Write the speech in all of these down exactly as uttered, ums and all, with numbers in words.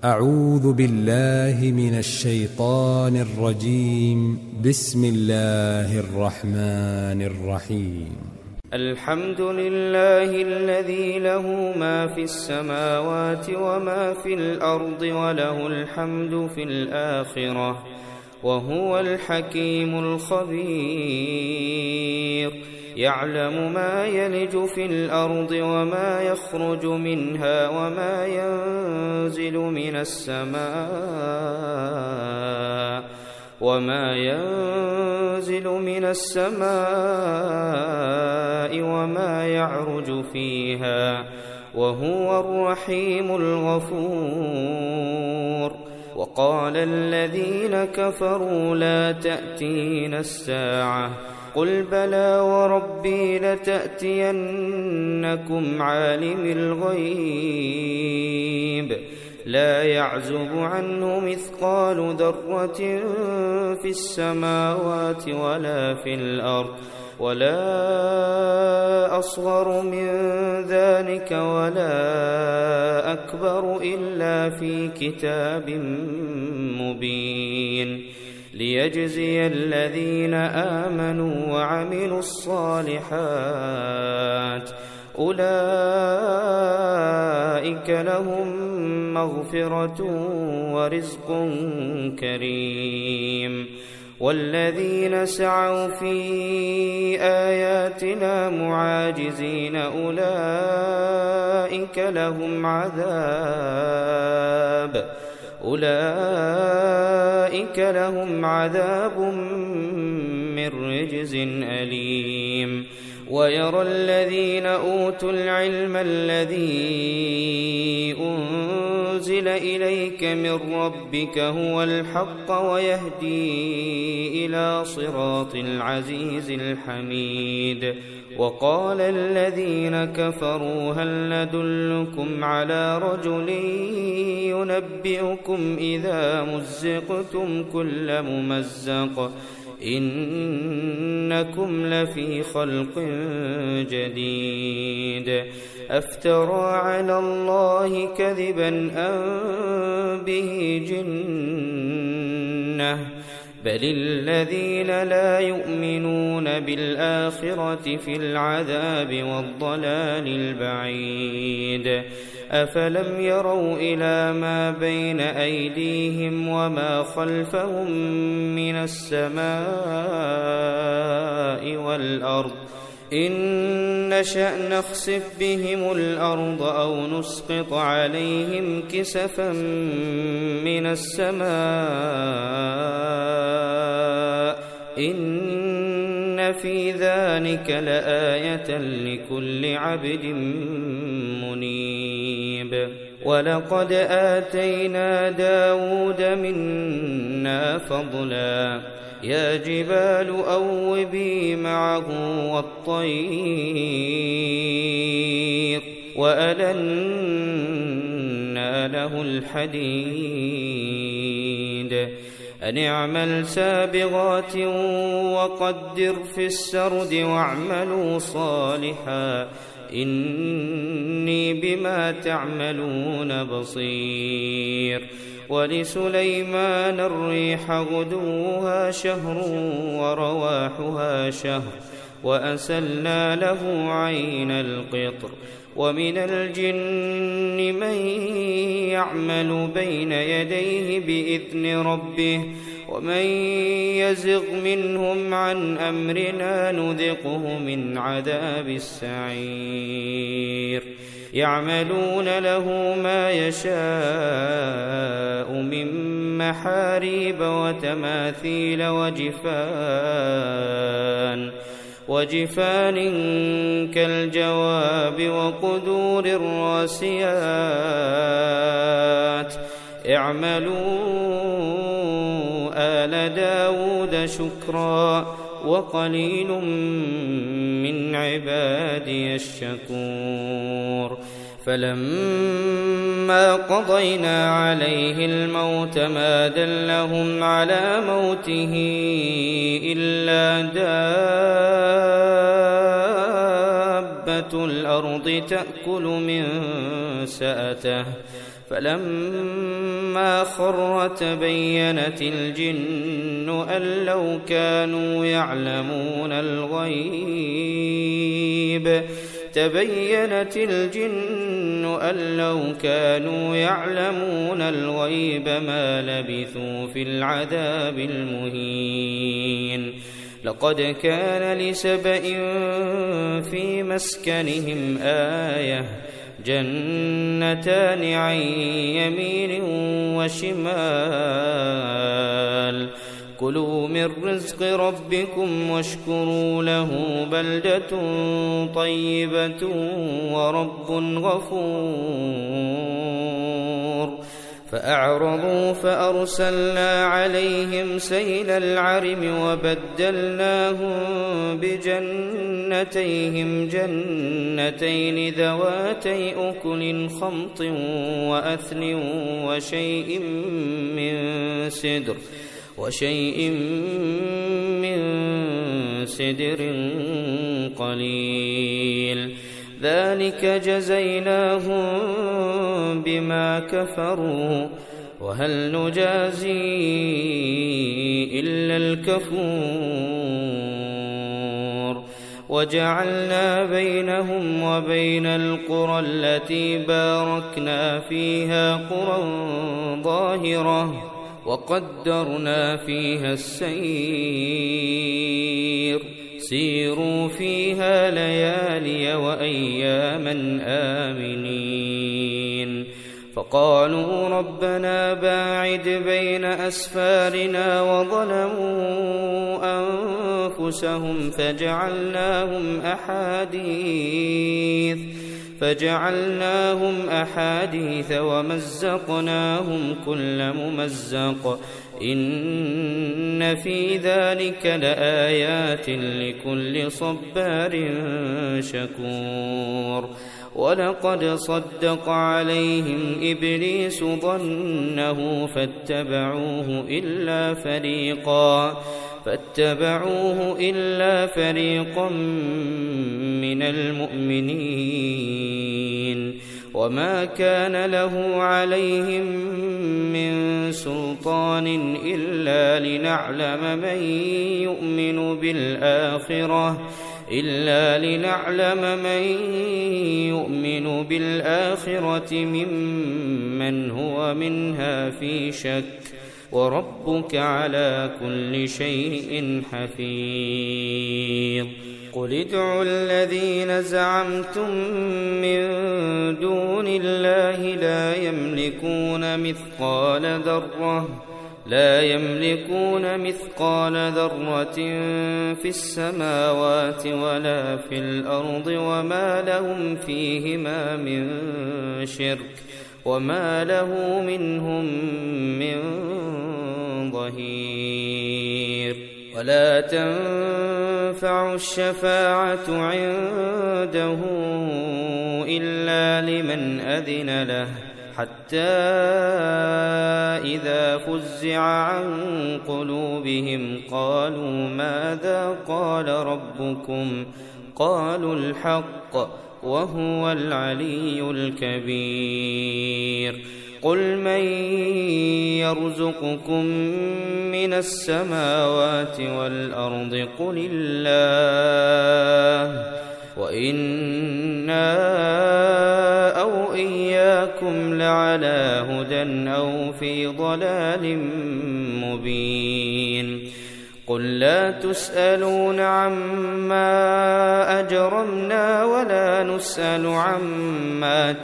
أعوذ بالله من الشيطان الرجيم. بسم الله الرحمن الرحيم. الحمد لله الذي له ما في السماوات وما في الأرض وله الحمد في الآخرة وهو الحكيم الخبير. يعلم ما يلج في الأرض وما يخرج منها وما ينزل من السماء وما ينزل من السماء وما يعرج فيها وهو الرحيم الغفور. وقال الذين كفروا لا تأتينا الساعة قل بلى وربي لتأتينكم عالم الغيب لا يعزب عنه مثقال ذرة في السماوات ولا في الأرض ولا أصغر من ذلك ولا أكبر إلا في كتاب مبين ليجزي الذين آمنوا وعملوا الصالحات أولئك لهم مغفرة ورزق كريم. والذين سعوا في آياتنا معاجزين أولئك لهم عذاب أولئك لهم عذاب من رجز أليم. ويرى الذين أوتوا العلم الذي أنزل إليك من ربك هو الحق ويهدي إلى صراط العزيز الحميد. وقال الذين كفروا هل ندلكم على رجل ينبئكم إذا مزقتم كل ممزق إنكم لفي خلق جديد. أفترى على الله كذبا أم به جنة بل الذين لا يؤمنون بالآخرة في العذاب والضلال البعيد. أفلم يروا إلى ما بين أيديهم وما خلفهم من السماء والأرض إن نشأ نخسف بهم الأرض أو نسقط عليهم كسفا من السماء إن في ذلك لآية لكل عبد منيب. ولقد آتينا داود منا فضلا يا جبال أوبي معه والطير وألنا له الحديد أن اعمل سابغات وقدر في السرد واعملوا صالحا إني بما تعملون بصير. ولسليمان الريح غدوها شهر ورواحها شهر وأسلنا له عين القطر. ومن الجن من يعمل بين يديه بإذن ربه ومن يزغ منهم عن أمرنا نذقه من عذاب السعير. يعملون له ما يشاء من محاريب وتماثيل وجفان وجفان كالجواب وقدور الراسيات. اعملوا آل داود شكرا وقليل من عبادي الشكور. فلما قضينا عليه الموت ما دلهم على موته إلا دابة الأرض تأكل من سأته فلما خر تبينت الجن أن لو كانوا يعلمون الغيب تبينت الجن أن لو كانوا يعلمون الغيب ما لبثوا في العذاب المهين. لقد كان لسبإ في مسكنهم آية جنتان عن يمين وشمال كلوا من رزق ربكم واشكروا له بلدة طيبة ورب غفور. فأعرضوا فأرسلنا عليهم سيل العرم وبدلناهم بجنتيهم جنتين ذواتي أكل خمط وأثل وشيء من سدر وشيء من سدر قليل ذلك جزيناهم بما كفروا وهل نجازي إلا الكفور. وجعلنا بينهم وبين القرى التي باركنا فيها قرى ظاهرة وقدرنا فيها السير سيروا فيها ليالي وأياما آمنين. فقالوا ربنا باعد بين أسفارنا وظلموا أنفسهم فجعلناهم أحاديث فجعلناهم أحاديث ومزقناهم كل ممزق إن في ذلك لآيات لكل صبار شكور. ولقد صدق عليهم إبليس ظنه فاتبعوه إلا فريقا فاتبعوه إلا فريقا من المؤمنين وما كان له عليهم من سلطان إلا لنعلم من يؤمن بالآخرة إلا لنعلم من يؤمن بالآخرة ممن هو منها في شك وربك على كل شيء حفيظ. قل ادعوا الذين زعمتم من دون الله لا يملكون مثقال ذرة لا يملكون مثقال ذرة في السماوات ولا في الأرض وما لهم فيهما من شرك وما له منهم من ظهير. ولا تنفع الشفاعة عنده إلا لمن أذن له حتى إذا فزع عن قلوبهم قالوا ماذا قال ربكم قالوا الحق وهو العلي الكبير. قل من يرزقكم من السماوات والأرض قل الله وإنا أو إياكم لعلى هدى أو في ضلال مبين. قل لا تسألون عما أجرمنا ولا نسأل عما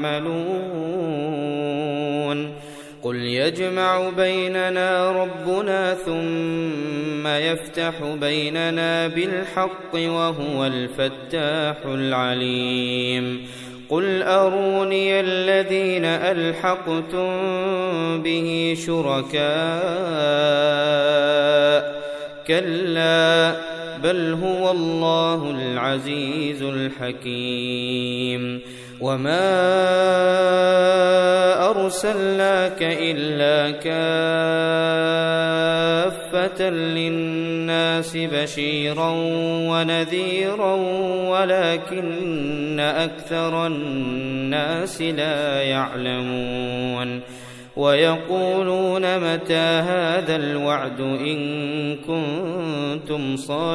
تعملون. قل يجمع بيننا ربنا ثم يفتح بيننا بالحق وهو الفتاح العليم. قل أروني الذين ألحقتم به شركاء كلا بل هو الله العزيز الحكيم. وما أرسلناك إلا كافة للناس بشيرا ونذيرا ولكن أكثر الناس لا يعلمون ويقولون متى هذا الوعد إن كنتم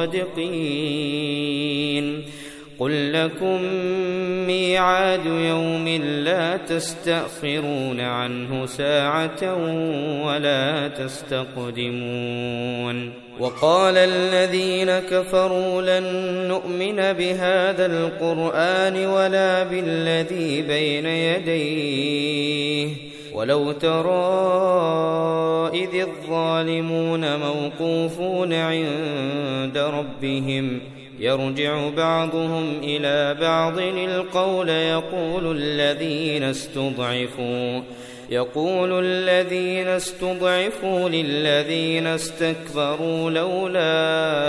صادقين قل لكم ميعاد يوم لا تستأخرون عنه ساعة ولا تستقدمون وقال الذين كفروا لن نؤمن بهذا القرآن ولا بالذي بين يديه ولو ترى إذ الظالمون موقوفون عند ربهم يرجع بعضهم إلى بعض القول يقول الذين استضعفوا يقول الذين استضعفوا للذين استكبروا لولا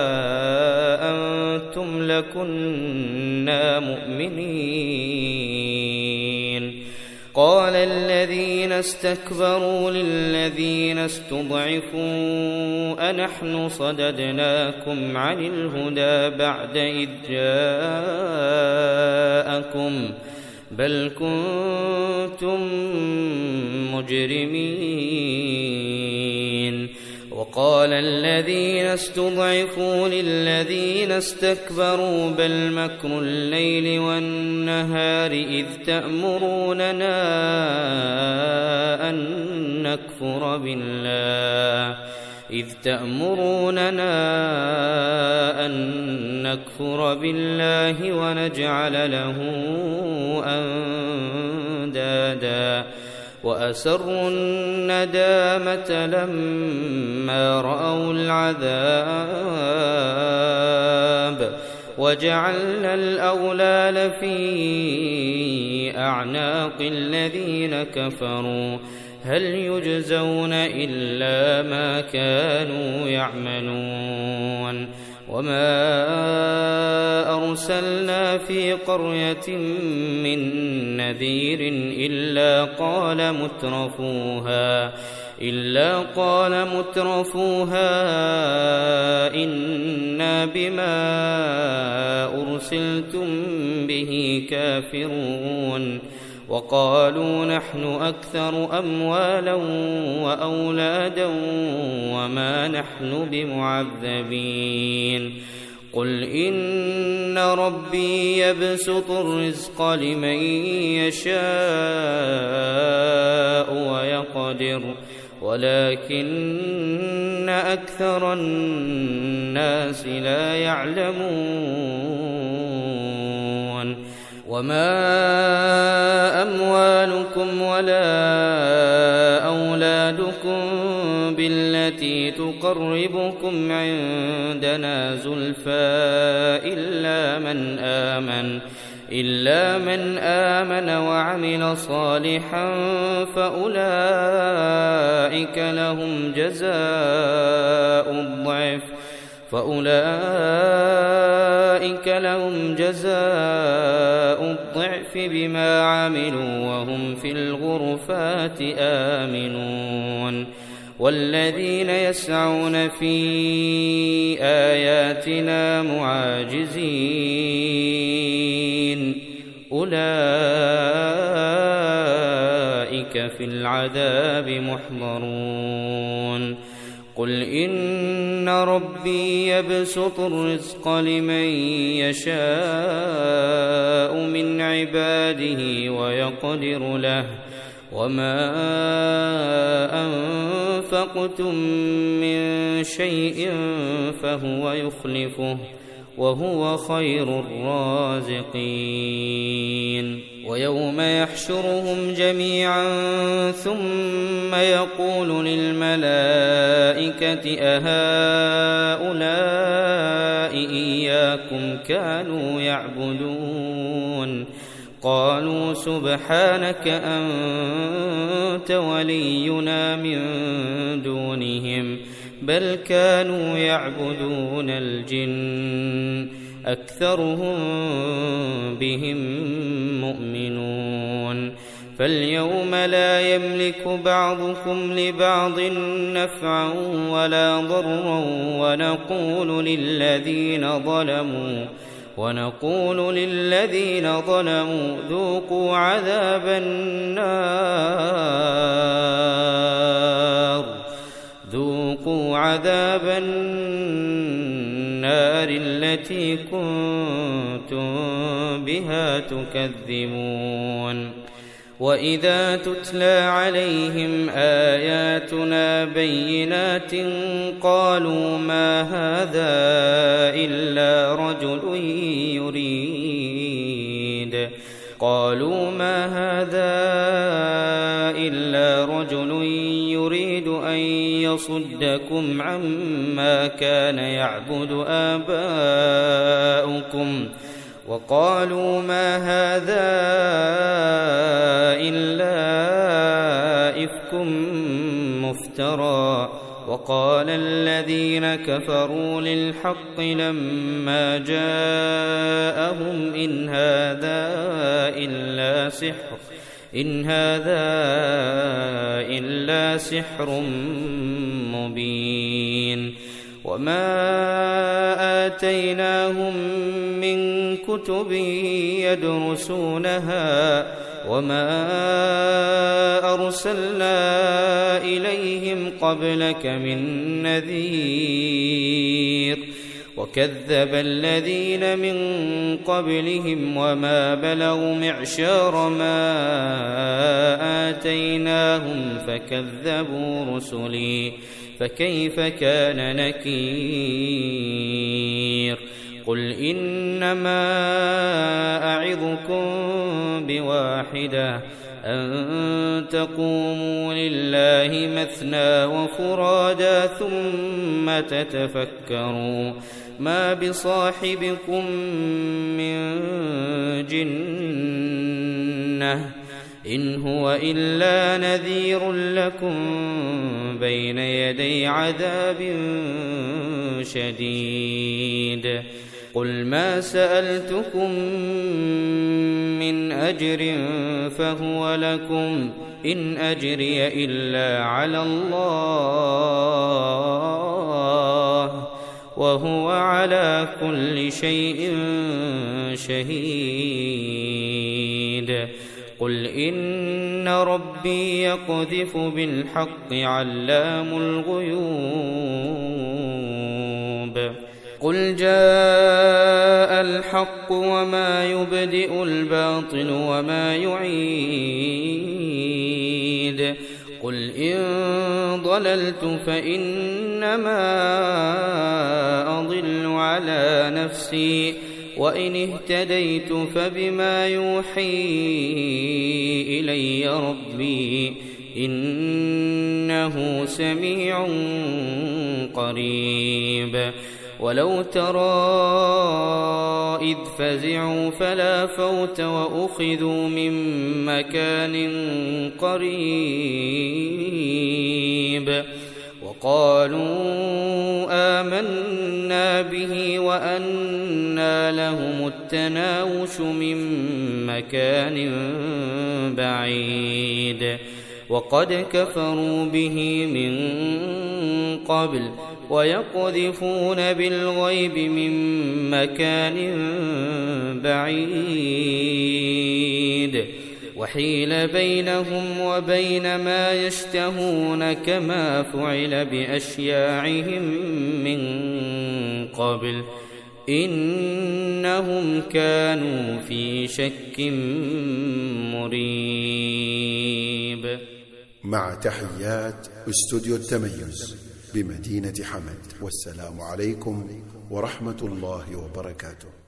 أنتم لكنا مؤمنين قال الذين استكبروا للذين استضعفوا أنحن صددناكم عن الهدى بعد إذ جاءكم بل كنتم مجرمين وقال الذين استضعفوا للذين استكبروا بل مكر الليل والنهار إذ تأمروننا أن نكفر بالله إذ تأمروننا أن نكفر بالله ونجعل له أندادا وأسروا الندامة لما رأوا العذاب وجعلنا الأغلال في أعناق الذين كفروا هل يجزون إلا ما كانوا يعملون وما أرسلنا في قرية من نذير إلا قال مترفوها إلا قال مترفوها إنا بما أرسلتم به كافرون وقالوا نحن أكثر أموالا وأولادا وما نحن بمعذبين قل إن ربي يبسط الرزق لمن يشاء ويقدر ولكن أكثر الناس لا يعلمون وما أموالكم ولا أولادكم بالتي تقربكم عندنا زلفى إلا من آمن إلا من آمن وعمل صالحا فأولئك لهم جزاء الضعف فأولئك لهم جزاء الضعف بما عملوا وهم في الغرفات آمنون والذين يسعون في آياتنا معاجزين أولئك في العذاب محضرون قل إن ربي يبسط الرزق لمن يشاء من عباده ويقدر له وما أنفقتم من شيء فهو يخلفه وهو خير الرازقين ويوم يحشرهم جميعا ثم يقول للملائكة أهؤلاء إياكم كانوا يعبدون قالوا سبحانك أنت ولينا من دونهم بل كانوا يعبدون الجن أكثرهم بهم مؤمنون فاليوم لا يملك بعضكم لبعض نفعا ولا ضرا ونقول للذين ظلموا ونقول للذين ظلموا ذوقوا عذاب النار ذوقوا عذاب النار التي كنتم بها تكذبون وإذا تتلى عليهم آياتنا بينات قالوا ما هذا إلا رجل يريد قالوا ما هذا إلا رجل يريد أن يصدكم عما كان يعبد آباؤكم وقالوا ما هذا إلا إفك مفترى وقال الذين كفروا للحق لما جاءهم إن هذا إلا سحر إن هذا إلا سحر مبين وما آتيناهم من كتب يدرسونها وما أرسلنا إليهم قبلك من نذير وكذب الذين من قبلهم وما بلغوا معشار ما آتيناهم فكذبوا رسلي فكيف كان نكير قل إنما أعظكم بواحدة أن تقوموا لله مثنى وفرادا ثم تتفكروا ما بصاحبكم من جنة إن هو إلا نذير لكم بين يدي عذاب شديد قل ما سألتكم من أجر فهو لكم إن أجري إلا على الله وهو على كل شيء شهيد قل إن ربي يقذف بالحق علام الغيوب قل جاء الحق وما يبدئ الباطل وما يعيد قل إن ضللت فإنما أضل على نفسي وإن اهتديت فبما يوحي إلي ربي إنه سميع قريب ولو ترى إذ فزعوا فلا فوت وأخذوا من مكان قريب وقالوا آمنا به وأنى لهم التناوش من مكان بعيد وقد كفروا به من قبل ويقذفون بالغيب من مكان بعيد وحيل بينهم وبين ما يشتهون كما فعل بأشياعهم من قبل إنهم كانوا في شك مريب. مع تحيات استوديو التميز بمدينة حمد، والسلام عليكم ورحمة الله وبركاته.